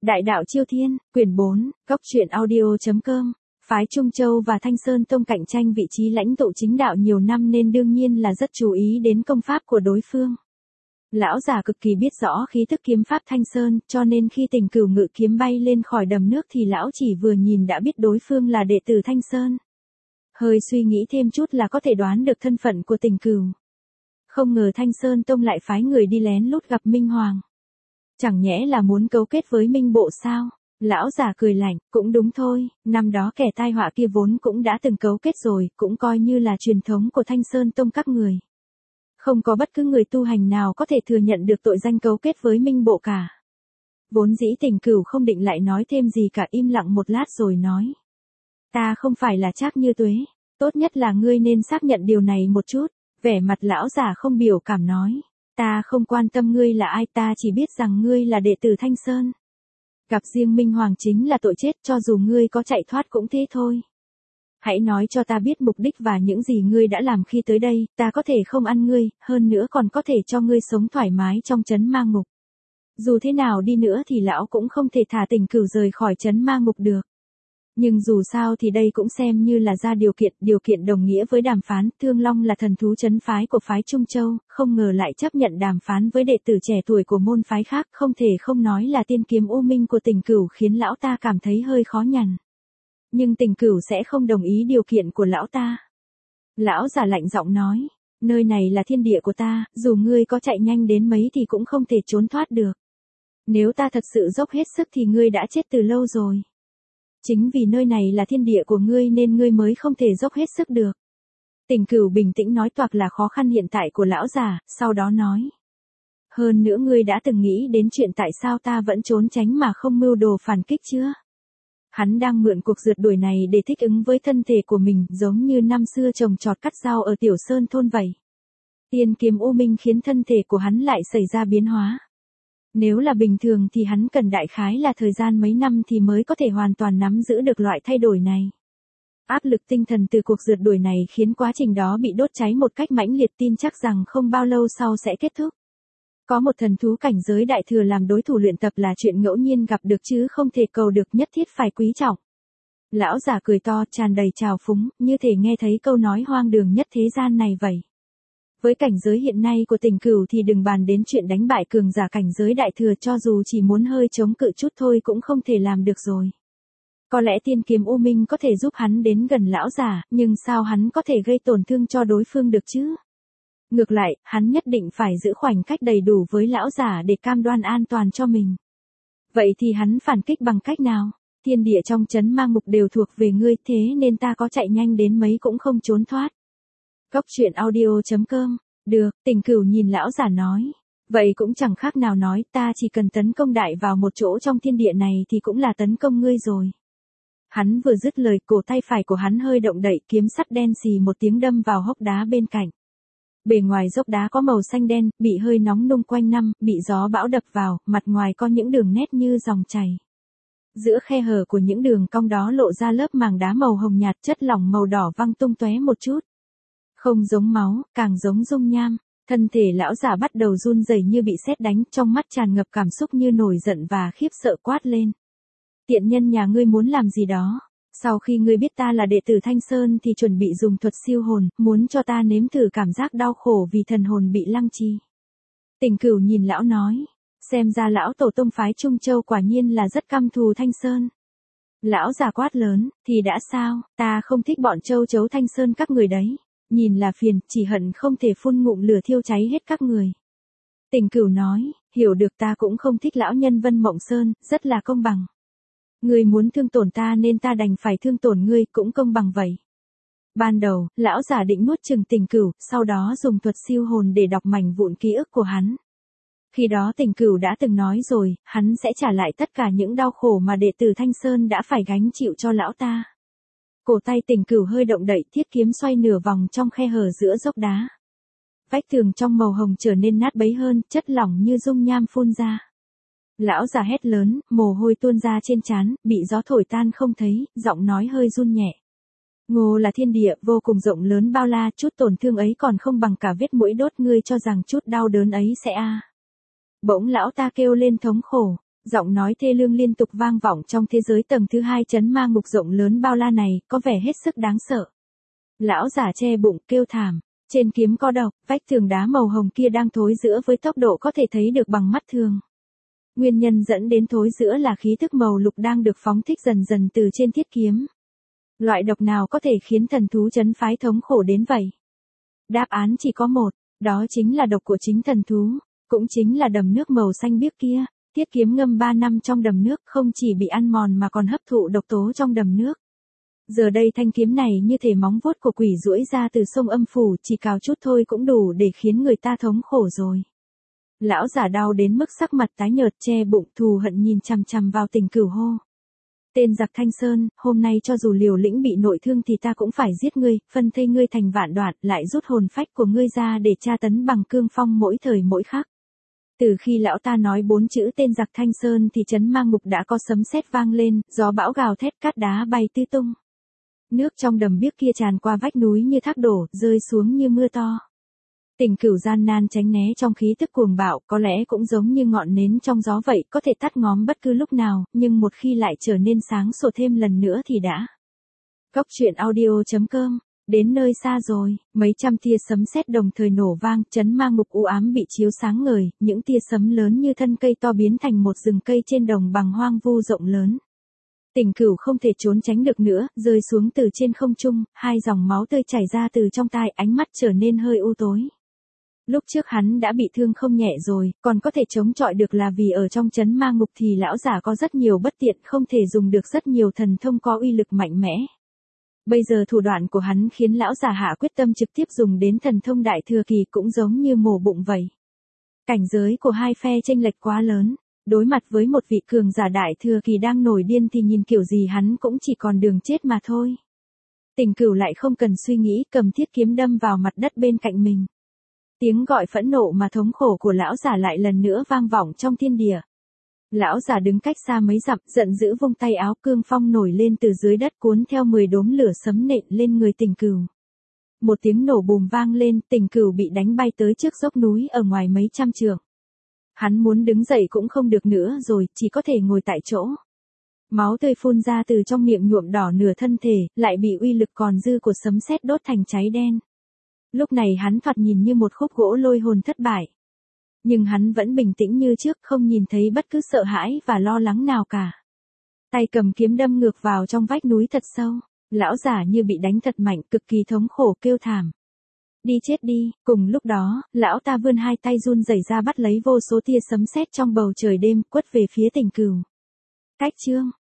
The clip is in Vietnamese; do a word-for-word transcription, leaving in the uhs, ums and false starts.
Đại đạo Chiêu Thiên, quyển bốn, góc truyện audio.com. Phái Trung Châu và Thanh Sơn Tông cạnh tranh vị trí lãnh tụ chính đạo nhiều năm nên đương nhiên là rất chú ý đến công pháp của đối phương. Lão già cực kỳ biết rõ khí thức kiếm pháp Thanh Sơn, cho nên khi Tình Cửu ngự kiếm bay lên khỏi đầm nước thì lão chỉ vừa nhìn đã biết đối phương là đệ tử Thanh Sơn. Hơi suy nghĩ thêm chút là có thể đoán được thân phận của Tình Cửu. Không ngờ Thanh Sơn Tông lại phái người đi lén lút gặp Minh Hoàng. Chẳng nhẽ là muốn cấu kết với Minh Bộ sao? Lão già cười lạnh, cũng đúng thôi, năm đó kẻ tai họa kia vốn cũng đã từng cấu kết rồi, cũng coi như là truyền thống của Thanh Sơn Tông các người. Không có bất cứ người tu hành nào có thể thừa nhận được tội danh cấu kết với Minh Bộ cả. Vốn dĩ Tình Cửu không định lại nói thêm gì cả, im lặng một lát rồi nói. Ta không phải là Trác Như Tuế, tốt nhất là ngươi nên xác nhận điều này một chút. Vẻ mặt lão già không biểu cảm nói. Ta không quan tâm ngươi là ai, ta chỉ biết rằng ngươi là đệ tử Thanh Sơn. Gặp riêng Minh Hoàng chính là tội chết, cho dù ngươi có chạy thoát cũng thế thôi. Hãy nói cho ta biết mục đích và những gì ngươi đã làm khi tới đây, ta có thể không ăn ngươi, hơn nữa còn có thể cho ngươi sống thoải mái trong trấn Ma Ngục. Dù thế nào đi nữa thì lão cũng không thể thả Tình Cửu rời khỏi trấn Ma Ngục được. Nhưng dù sao thì đây cũng xem như là ra điều kiện, điều kiện đồng nghĩa với đàm phán. Thương Long là thần thú trấn phái của phái Trung Châu, không ngờ lại chấp nhận đàm phán với đệ tử trẻ tuổi của môn phái khác, không thể không nói là tiên kiếm u minh của Tình Cửu khiến lão ta cảm thấy hơi khó nhằn. Nhưng Tình Cửu sẽ không đồng ý điều kiện của lão ta. Lão già lạnh giọng nói, nơi này là thiên địa của ta, dù ngươi có chạy nhanh đến mấy thì cũng không thể trốn thoát được. Nếu ta thật sự dốc hết sức thì ngươi đã chết từ lâu rồi. Chính vì nơi này là thiên địa của ngươi nên ngươi mới không thể dốc hết sức được. Tình Cửu bình tĩnh nói toạc là khó khăn hiện tại của lão già, sau đó nói. Hơn nữa ngươi đã từng nghĩ đến chuyện tại sao ta vẫn trốn tránh mà không mưu đồ phản kích chưa? Hắn đang mượn cuộc rượt đuổi này để thích ứng với thân thể của mình, giống như năm xưa trồng trọt cắt rau ở Tiểu Sơn thôn vậy. Tiên kiếm u minh khiến thân thể của hắn lại xảy ra biến hóa. Nếu là bình thường thì hắn cần đại khái là thời gian mấy năm thì mới có thể hoàn toàn nắm giữ được loại thay đổi này. Áp lực tinh thần từ cuộc rượt đuổi này khiến quá trình đó bị đốt cháy một cách mãnh liệt, tin chắc rằng không bao lâu sau sẽ kết thúc. Có một thần thú cảnh giới đại thừa làm đối thủ luyện tập là chuyện ngẫu nhiên gặp được chứ không thể cầu được, nhất thiết phải quý trọng. Lão già cười to tràn đầy trào phúng, như thể nghe thấy câu nói hoang đường nhất thế gian này vậy. Với cảnh giới hiện nay của Tình Cửu thì đừng bàn đến chuyện đánh bại cường giả cảnh giới đại thừa, cho dù chỉ muốn hơi chống cự chút thôi cũng không thể làm được rồi. Có lẽ tiên kiếm u minh có thể giúp hắn đến gần lão già, nhưng sao hắn có thể gây tổn thương cho đối phương được chứ? Ngược lại, hắn nhất định phải giữ khoảng cách đầy đủ với lão già để cam đoan an toàn cho mình. Vậy thì hắn phản kích bằng cách nào? Thiên địa trong trấn Ma Ngục đều thuộc về ngươi, thế nên ta có chạy nhanh đến mấy cũng không trốn thoát. Góc truyện audio.com. Được, Tình Cửu nhìn lão già nói. Vậy cũng chẳng khác nào nói, ta chỉ cần tấn công đại vào một chỗ trong thiên địa này thì cũng là tấn công ngươi rồi. Hắn vừa dứt lời, cổ tay phải của hắn hơi động đậy, kiếm sắt đen xì một tiếng đâm vào hốc đá bên cạnh. Bề ngoài dốc đá có màu xanh đen, bị hơi nóng nung quanh năm, bị gió bão đập vào, mặt ngoài có những đường nét như dòng chảy. Giữa khe hở của những đường cong đó lộ ra lớp màng đá màu hồng nhạt, chất lỏng màu đỏ văng tung tóe một chút. Không giống máu, càng giống dung nham. Thân thể lão già bắt đầu run rẩy như bị sét đánh, trong mắt tràn ngập cảm xúc như nổi giận và khiếp sợ, quát lên. Tiện nhân nhà ngươi muốn làm gì đó? Sau khi ngươi biết ta là đệ tử Thanh Sơn thì chuẩn bị dùng thuật siêu hồn, muốn cho ta nếm thử cảm giác đau khổ vì thần hồn bị lăng trì. Tình Cửu nhìn lão nói. Xem ra lão tổ tông phái Trung Châu quả nhiên là rất căm thù Thanh Sơn. Lão già quát lớn, thì đã sao, ta không thích bọn châu chấu Thanh Sơn các người đấy. Nhìn là phiền, chỉ hận không thể phun ngụm lửa thiêu cháy hết các người. Tình Cửu nói, hiểu được, ta cũng không thích lão nhân Vân Mộng Sơn, rất là công bằng. Ngươi muốn thương tổn ta nên ta đành phải thương tổn ngươi, cũng công bằng vậy. Ban đầu, lão giả định nuốt chừng Tình Cửu, sau đó dùng thuật siêu hồn để đọc mảnh vụn ký ức của hắn. Khi đó Tình Cửu đã từng nói rồi, hắn sẽ trả lại tất cả những đau khổ mà đệ tử Thanh Sơn đã phải gánh chịu cho lão ta. Cổ tay Tình Cửu hơi động đậy, thiết kiếm xoay nửa vòng trong khe hở giữa dốc đá. Vách tường trong màu hồng trở nên nát bấy hơn, chất lỏng như dung nham phun ra. Lão già hét lớn, mồ hôi tuôn ra trên trán, bị gió thổi tan không thấy, giọng nói hơi run nhẹ. Ngô là thiên địa vô cùng rộng lớn bao la, chút tổn thương ấy còn không bằng cả vết mũi đốt, ngươi cho rằng chút đau đớn ấy sẽ a? À. Bỗng lão ta kêu lên thống khổ. Giọng nói thê lương liên tục vang vọng trong thế giới tầng thứ hai chấn ma ngục rộng lớn bao la này, có vẻ hết sức đáng sợ. Lão giả che bụng kêu thảm, trên kiếm có độc, vách tường đá màu hồng kia đang thối rữa với tốc độ có thể thấy được bằng mắt thường. Nguyên nhân dẫn đến thối rữa là khí thức màu lục đang được phóng thích dần dần từ trên thiết kiếm. Loại độc nào có thể khiến thần thú trấn phái thống khổ đến vậy? Đáp án chỉ có một, đó chính là độc của chính thần thú, cũng chính là đầm nước màu xanh biếc kia. Thiết kiếm ngâm ba năm trong đầm nước không chỉ bị ăn mòn mà còn hấp thụ độc tố trong đầm nước. Giờ đây thanh kiếm này như thể móng vuốt của quỷ duỗi ra từ sông âm phủ, chỉ cào chút thôi cũng đủ để khiến người ta thống khổ rồi. Lão giả đau đến mức sắc mặt tái nhợt, che bụng thù hận nhìn chằm chằm vào Tình Cửu hô. Tên giặc Thanh Sơn, hôm nay cho dù liều lĩnh bị nội thương thì ta cũng phải giết ngươi, phân thây ngươi thành vạn đoạn, lại rút hồn phách của ngươi ra để tra tấn bằng cương phong mỗi thời mỗi khắc. Từ khi lão ta nói bốn chữ tên giặc Thanh Sơn thì trấn ma ngục đã có sấm sét vang lên, gió bão gào thét, cát đá bay tứ tung. Nước trong đầm biếc kia tràn qua vách núi như thác đổ, rơi xuống như mưa to. Tình Cửu gian nan tránh né trong khí tức cuồng bạo, có lẽ cũng giống như ngọn nến trong gió vậy, có thể tắt ngóm bất cứ lúc nào, nhưng một khi lại trở nên sáng sủa thêm lần nữa thì đã. Góc truyện audio chấm com. Đến nơi xa rồi, mấy trăm tia sấm sét đồng thời nổ vang, trấn ma ngục u ám bị chiếu sáng ngời, những tia sấm lớn như thân cây to biến thành một rừng cây trên đồng bằng hoang vu rộng lớn. Tình Cửu không thể trốn tránh được nữa, rơi xuống từ trên không trung, hai dòng máu tươi chảy ra từ trong tai, ánh mắt trở nên hơi u tối. Lúc trước hắn đã bị thương không nhẹ rồi, còn có thể chống chọi được là vì ở trong trấn ma ngục thì lão giả có rất nhiều bất tiện, không thể dùng được rất nhiều thần thông có uy lực mạnh mẽ. Bây giờ thủ đoạn của hắn khiến lão giả hạ quyết tâm trực tiếp dùng đến thần thông đại thừa kỳ, cũng giống như mổ bụng vậy. Cảnh giới của hai phe chênh lệch quá lớn, đối mặt với một vị cường giả đại thừa kỳ đang nổi điên thì nhìn kiểu gì hắn cũng chỉ còn đường chết mà thôi. Tình Cửu lại không cần suy nghĩ, cầm thiết kiếm đâm vào mặt đất bên cạnh mình. Tiếng gọi phẫn nộ mà thống khổ của lão giả lại lần nữa vang vọng trong thiên địa. Lão giả đứng cách xa mấy dặm, giận dữ vung tay áo, cương phong nổi lên từ dưới đất cuốn theo mười đốm lửa sấm nện lên người Tình Cửu. Một tiếng nổ bùm vang lên, Tình Cửu bị đánh bay tới trước dốc núi ở ngoài mấy trăm trượng. Hắn muốn đứng dậy cũng không được nữa rồi, chỉ có thể ngồi tại chỗ. Máu tươi phun ra từ trong miệng nhuộm đỏ nửa thân thể, lại bị uy lực còn dư của sấm sét đốt thành cháy đen. Lúc này hắn thoạt nhìn như một khúc gỗ lôi hồn thất bại. Nhưng hắn vẫn bình tĩnh như trước, không nhìn thấy bất cứ sợ hãi và lo lắng nào cả. Tay cầm kiếm đâm ngược vào trong vách núi thật sâu, lão giả như bị đánh thật mạnh, cực kỳ thống khổ kêu thảm. Đi chết đi, cùng lúc đó, lão ta vươn hai tay run rẩy ra bắt lấy vô số tia sấm sét trong bầu trời đêm, quất về phía Tình Cửu. Cách chương,